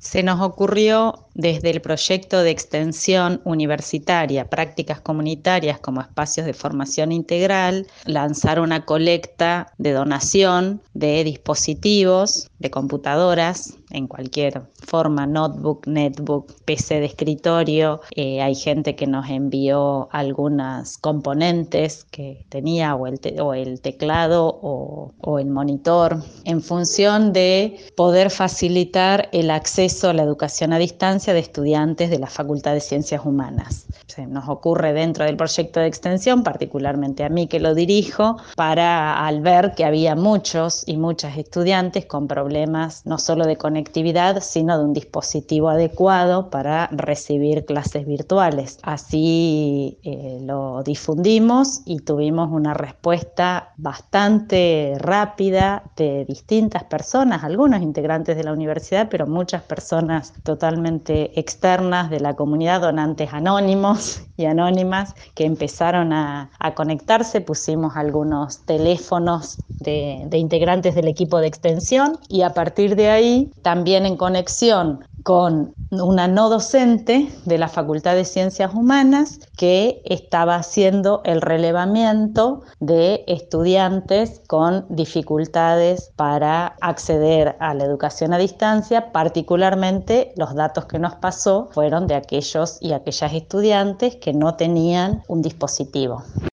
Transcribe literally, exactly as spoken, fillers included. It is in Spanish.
Se nos ocurrió desde el proyecto de extensión universitaria, prácticas comunitarias como espacios de formación integral, lanzar una colecta de donación de dispositivos, de computadoras, en cualquier forma, notebook, netbook, P C de escritorio. Eh, hay gente que nos envió algunas componentes que tenía, o el, te o el teclado o, o el monitor, en función de poder facilitar el acceso a la educación a distancia de estudiantes de la Facultad de Ciencias Humanas. Se nos ocurre dentro del proyecto de extensión, particularmente a mí que lo dirijo, para al ver que había muchos y muchas estudiantes con problemas no solo de conectividad, sino de un dispositivo adecuado para recibir clases virtuales. Así eh, lo difundimos y tuvimos una respuesta bastante rápida de distintas personas, algunos integrantes de la universidad, pero muchas personas totalmente externas de la comunidad, donantes anónimos y anónimas que empezaron a, a conectarse. Pusimos algunos teléfonos de, de integrantes del equipo de extensión y a partir de ahí, también en conexión con una no docente de la Facultad de Ciencias Humanas que estaba haciendo el relevamiento de estudiantes con dificultades para acceder a la educación a distancia. Particularmente, los datos que nos pasó fueron de aquellos y aquellas estudiantes que no tenían un dispositivo.